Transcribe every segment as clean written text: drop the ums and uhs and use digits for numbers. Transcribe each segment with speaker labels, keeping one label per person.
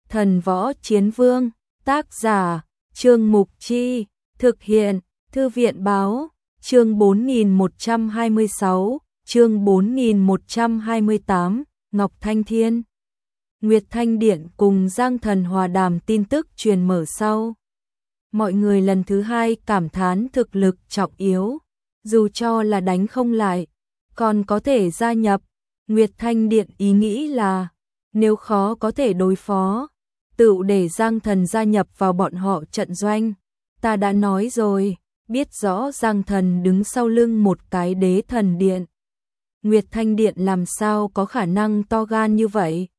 Speaker 1: Thần Võ Chiến Vương, tác giả, Trương Mục Chi, thực hiện, Thư viện Báo, chương 4126, chương 4128, Ngọc Thanh Thiên. Nguyệt Thanh Điện cùng Giang Thần hòa đàm tin tức truyền mở sau. Mọi người lần thứ hai cảm thán thực lực trọng yếu, dù cho là đánh không lại, còn có thể gia nhập. Nguyệt Thanh Điện ý nghĩ là, nếu khó có thể đối phó, tự để Giang Thần gia nhập vào bọn họ trận doanh. Ta đã nói rồi, biết rõ Giang Thần đứng sau lưng một cái Đế Thần Điện. Nguyệt Thanh Điện làm sao có khả năng to gan như vậy?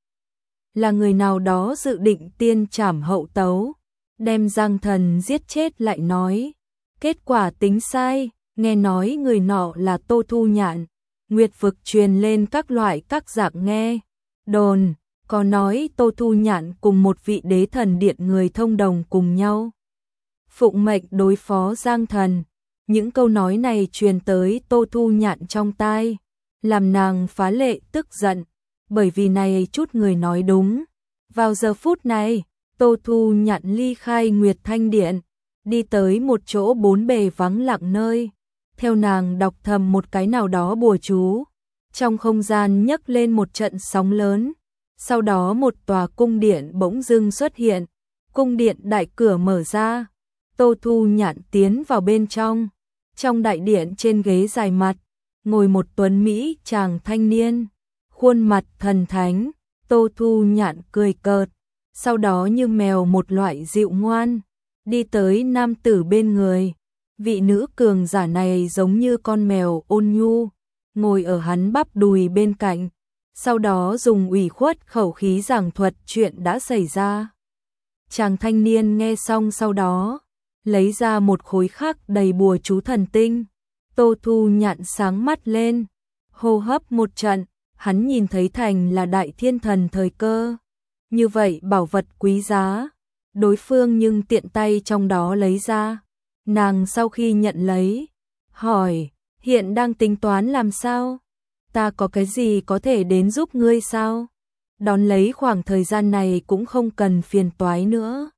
Speaker 1: Là người nào đó dự định tiên trảm hậu tấu, đem Giang Thần giết chết lại nói. Kết quả tính sai, nghe nói người nọ là Tô Thu Nhạn. Nguyệt vực truyền lên các loại các dạng nghe đồn, có nói Tô Thu Nhạn cùng một vị Đế Thần Điện người thông đồng cùng nhau phụng mệnh đối phó Giang Thần. Những câu nói này truyền tới Tô Thu Nhạn trong tai, làm nàng phá lệ tức giận, bởi vì này chút người nói đúng. Vào giờ phút này, Tô Thu Nhạn ly khai Nguyệt Thanh Điện, đi tới một chỗ bốn bề vắng lặng nơi. Theo nàng đọc thầm một cái nào đó bùa chú, trong không gian nhấc lên một trận sóng lớn. Sau đó một tòa cung điện bỗng dưng xuất hiện, cung điện đại cửa mở ra. Tô Thu Nhạn tiến vào bên trong. Trong đại điện trên ghế dài mặt, ngồi một tuấn Mỹ chàng thanh niên, khuôn mặt thần thánh. Tô Thu Nhạn cười cợt, sau đó như mèo một loại dịu ngoan, đi tới nam tử bên người. Vị nữ cường giả này giống như con mèo ôn nhu, ngồi ở hắn bắp đùi bên cạnh, sau đó dùng ủy khuất khẩu khí giảng thuật chuyện đã xảy ra. Chàng thanh niên nghe xong sau đó, lấy ra một khối khắc đầy bùa chú thần tinh. Tô Thu Nhạn sáng mắt lên, hô hấp một trận, hắn nhìn thấy thành là Đại Thiên Thần thời cơ. Như vậy bảo vật quý giá, đối phương nhưng tiện tay trong đó lấy ra. Nàng sau khi nhận lấy, hỏi, hiện đang tính toán làm sao? Ta có cái gì có thể đến giúp ngươi sao? Đón lấy khoảng thời gian này cũng không cần phiền toái nữa.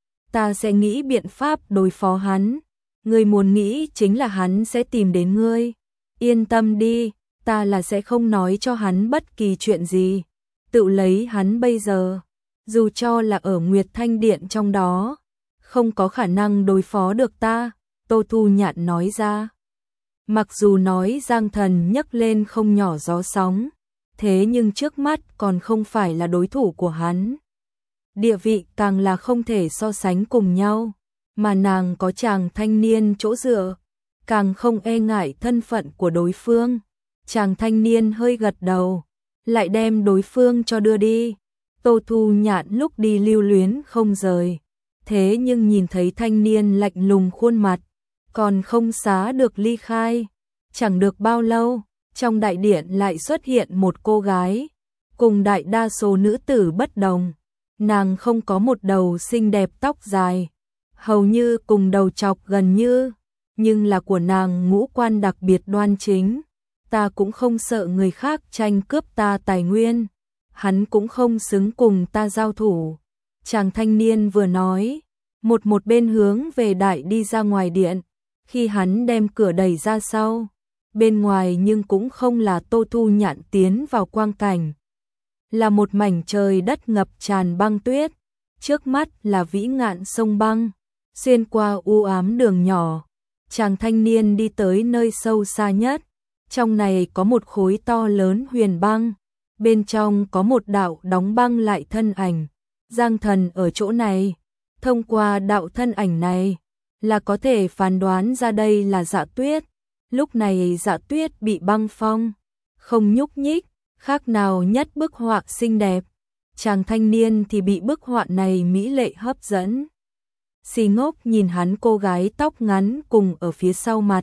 Speaker 1: Ta sẽ nghĩ biện pháp đối phó hắn. Ngươi muốn nghĩ chính là hắn sẽ tìm đến ngươi. Yên tâm đi, ta là sẽ không nói cho hắn bất kỳ chuyện gì. Tự lấy hắn bây giờ, dù cho là ở Nguyệt Thanh Điện trong đó, không có khả năng đối phó được ta. Tô Thu Nhạn nói ra. Mặc dù nói Giang Thần nhấc lên không nhỏ gió sóng, thế nhưng trước mắt còn không phải là đối thủ của hắn. Địa vị càng là không thể so sánh cùng nhau, mà nàng có chàng thanh niên chỗ dựa, càng không e ngại thân phận của đối phương. Chàng thanh niên hơi gật đầu, lại đem đối phương cho đưa đi. Tô Thu Nhạn lúc đi lưu luyến không rời, thế nhưng nhìn thấy thanh niên lạnh lùng khuôn mặt, còn không xá được ly khai. Chẳng được bao lâu, trong đại điện lại xuất hiện một cô gái, cùng đại đa số nữ tử bất đồng. Nàng không có một đầu xinh đẹp tóc dài, hầu như cùng đầu chọc gần như, nhưng là của nàng ngũ quan đặc biệt đoan chính. Ta cũng không sợ người khác tranh cướp ta tài nguyên, hắn cũng không xứng cùng ta giao thủ. Chàng thanh niên vừa nói, một bên hướng về đại đi ra ngoài điện. Khi hắn đem cửa đẩy ra sau, bên ngoài nhưng cũng không là Tô Thu Nhạn tiến vào quang cảnh, là một mảnh trời đất ngập tràn băng tuyết. Trước mắt là vĩ ngạn sông băng, xuyên qua u ám đường nhỏ, chàng thanh niên đi tới nơi sâu xa nhất. Trong này có một khối to lớn huyền băng, bên trong có một đạo đóng băng lại thân ảnh. Giang Thần ở chỗ này, thông qua đạo thân ảnh này là có thể phán đoán ra đây là Dạ Tuyết. Lúc này Dạ Tuyết bị băng phong, không nhúc nhích, khác nào nhất bức họa xinh đẹp. Chàng thanh niên thì bị bức họa này mỹ lệ hấp dẫn. Si ngốc nhìn hắn cô gái tóc ngắn cùng ở phía sau mặt.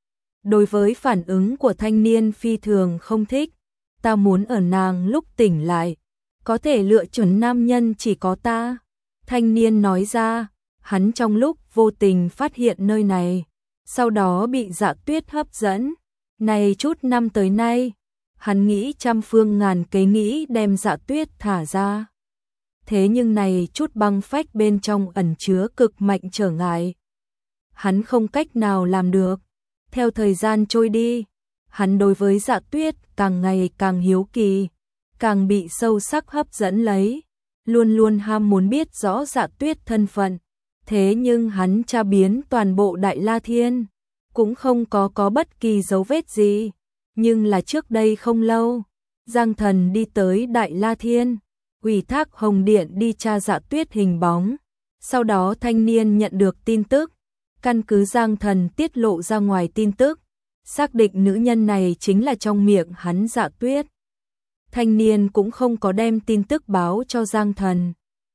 Speaker 1: Đối với phản ứng của thanh niên phi thường không thích. Ta muốn ở nàng lúc tỉnh lại, có thể lựa chọn nam nhân chỉ có ta. Thanh niên nói ra. Hắn trong lúc vô tình phát hiện nơi này, sau đó bị Dạ Tuyết hấp dẫn. Này chút năm tới nay, hắn nghĩ trăm phương ngàn kế nghĩ đem Dạ Tuyết thả ra. thế nhưng này chút băng phách bên trong ẩn chứa cực mạnh trở ngại. Hắn không cách nào làm được. Theo thời gian trôi đi, hắn đối với Dạ Tuyết càng ngày càng hiếu kỳ, càng bị sâu sắc hấp dẫn lấy, luôn luôn ham muốn biết rõ Dạ Tuyết thân phận. Thế nhưng hắn tra biến toàn bộ Đại La Thiên, cũng không có bất kỳ dấu vết gì. Nhưng là trước đây không lâu, Giang Thần đi tới Đại La Thiên, ủy thác Hồng Điện đi tra Dạ Tuyết hình bóng. Sau đó thanh niên nhận được tin tức, căn cứ Giang Thần tiết lộ ra ngoài tin tức, xác định nữ nhân này chính là trong miệng hắn Dạ Tuyết. Thanh niên cũng không có đem tin tức báo cho Giang Thần,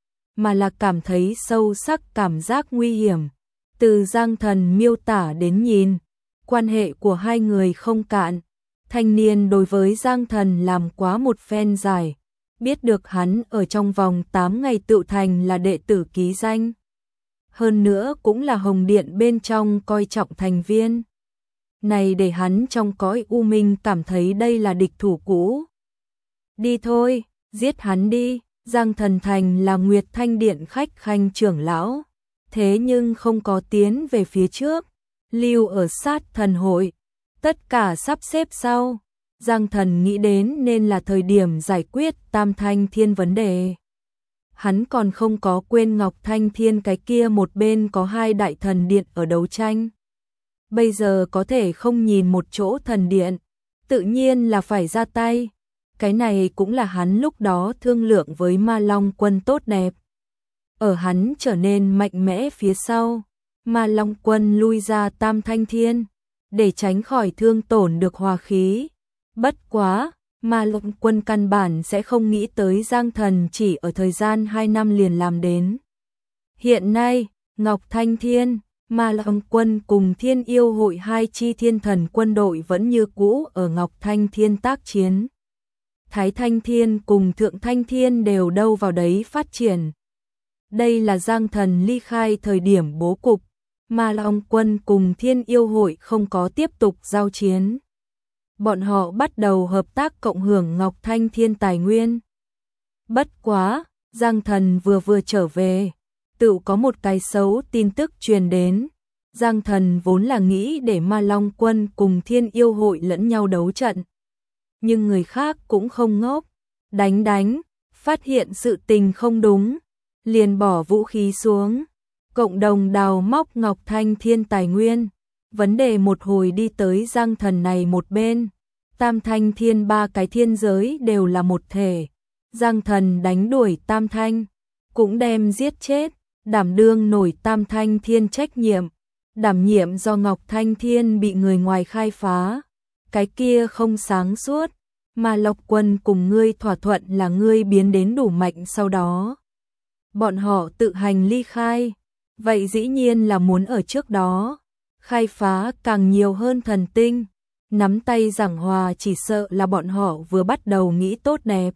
Speaker 1: mà là cảm thấy sâu sắc cảm giác nguy hiểm. Từ Giang Thần miêu tả đến nhìn, quan hệ của hai người không cạn. Thanh niên đối với Giang Thần làm quá một phen dài, biết được hắn ở trong vòng 8 ngày tự thành là đệ tử ký danh. Hơn nữa cũng là Hồng Điện bên trong coi trọng thành viên. Này để hắn trong cõi u minh cảm thấy đây là địch thủ cũ. Đi thôi, giết hắn đi. Giang Thần Thành là Nguyệt Thanh Điện khách khanh trưởng lão, thế nhưng không có tiến về phía trước, lưu ở sát thần hội. Tất cả sắp xếp sau, Giang Thần nghĩ đến nên là thời điểm giải quyết Tam Thanh Thiên vấn đề. Hắn còn không có quên Ngọc Thanh Thiên cái kia một bên có 2 đại thần điện ở đấu tranh. Bây giờ có thể không nhìn một chỗ thần điện, tự nhiên là phải ra tay. Cái này cũng là hắn lúc đó thương lượng với Ma Long Quân tốt đẹp. Ở hắn trở nên mạnh mẽ phía sau, Ma Long Quân lui ra Tam Thanh Thiên, để tránh khỏi thương tổn được hòa khí. Bất quá, Ma Long Quân căn bản sẽ không nghĩ tới Giang Thần chỉ ở thời gian 2 năm liền làm đến. Hiện nay, Ngọc Thanh Thiên, Ma Long Quân cùng Thiên Yêu Hội 2 chi thiên thần quân đội vẫn như cũ ở Ngọc Thanh Thiên tác chiến. Thái Thanh Thiên cùng Thượng Thanh Thiên đều đâu vào đấy phát triển. Đây là Giang Thần ly khai thời điểm bố cục, Ma Long Quân cùng Thiên Yêu Hội không có tiếp tục giao chiến. Bọn họ bắt đầu hợp tác cộng hưởng Ngọc Thanh Thiên tài nguyên. Bất quá, Giang Thần vừa trở về, tự có một cái xấu tin tức truyền đến. Giang Thần vốn là nghĩ để Ma Long Quân cùng Thiên Yêu Hội lẫn nhau đấu trận. Nhưng người khác cũng không ngốc, đánh, phát hiện sự tình không đúng, liền bỏ vũ khí xuống, cộng đồng đào móc Ngọc Thanh Thiên tài nguyên. Vấn đề một hồi đi tới Giang Thần này một bên, Tam Thanh Thiên 3 cái thiên giới đều là một thể. Giang Thần đánh đuổi Tam Thanh, cũng đem giết chết, đảm đương nổi Tam Thanh Thiên trách nhiệm, đảm nhiệm do Ngọc Thanh Thiên bị người ngoài khai phá. Cái kia không sáng suốt, mà Lộc Quân cùng ngươi thỏa thuận là ngươi biến đến đủ mạnh sau đó. Bọn họ tự hành ly khai, vậy dĩ nhiên là muốn ở trước đó, khai phá càng nhiều hơn thần tinh, nắm tay giảng hòa chỉ sợ là bọn họ vừa bắt đầu nghĩ tốt đẹp.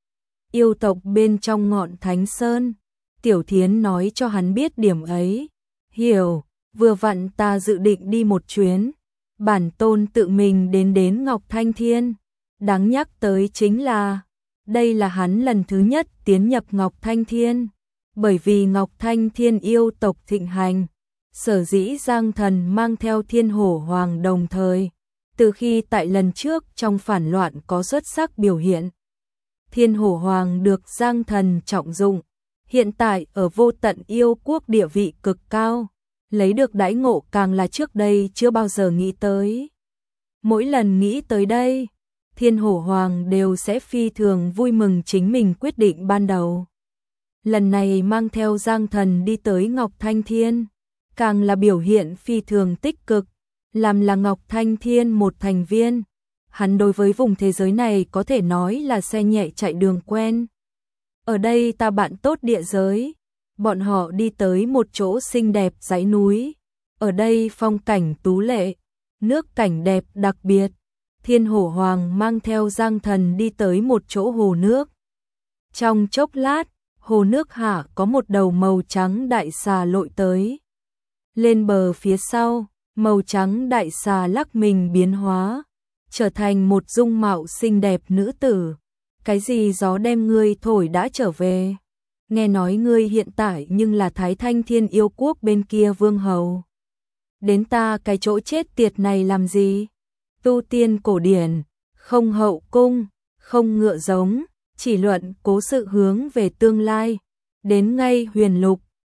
Speaker 1: Yêu tộc bên trong ngọn Thánh Sơn, Tiểu Thiến nói cho hắn biết điểm ấy, hiểu, vừa vặn ta dự định đi một chuyến. Bản tôn tự mình đến Ngọc Thanh Thiên. Đáng nhắc tới chính là, đây là hắn lần thứ nhất tiến nhập Ngọc Thanh Thiên. Bởi vì Ngọc Thanh Thiên yêu tộc thịnh hành, sở dĩ Giang Thần mang theo Thiên Hổ Hoàng đồng thời. Từ khi tại lần trước trong phản loạn có xuất sắc biểu hiện, Thiên Hổ Hoàng được Giang Thần trọng dụng. Hiện tại ở Vô Tận Yêu Quốc địa vị cực cao, lấy được đãi ngộ càng là trước đây chưa bao giờ nghĩ tới. Mỗi lần nghĩ tới đây, Thiên Hổ Hoàng đều sẽ phi thường vui mừng chính mình quyết định ban đầu. Lần này mang theo Giang Thần đi tới Ngọc Thanh Thiên, càng là biểu hiện phi thường tích cực, làm là Ngọc Thanh Thiên một thành viên. Hắn đối với vùng thế giới này có thể nói là xe nhẹ chạy đường quen. Ở đây ta bạn tốt địa giới. Bọn họ đi tới một chỗ xinh đẹp dãy núi. Ở đây phong cảnh tú lệ, nước cảnh đẹp đặc biệt. Thiên Hổ Hoàng mang theo Giang Thần đi tới một chỗ hồ nước. Trong chốc lát, hồ nước hạ có một đầu màu trắng đại xà lội tới. Lên bờ phía sau, màu trắng đại xà lắc mình biến hóa, trở thành một dung mạo xinh đẹp nữ tử. Cái gì gió đem ngươi thổi đã trở về? nghe nói ngươi hiện tại nhưng là Thái Thanh Thiên Yêu Quốc bên kia vương hầu. Đến ta cái chỗ chết tiệt này làm gì? Tu tiên cổ điển, không hậu cung, không ngựa giống, chỉ luận cố sự hướng về tương lai. Đến ngay huyền lục,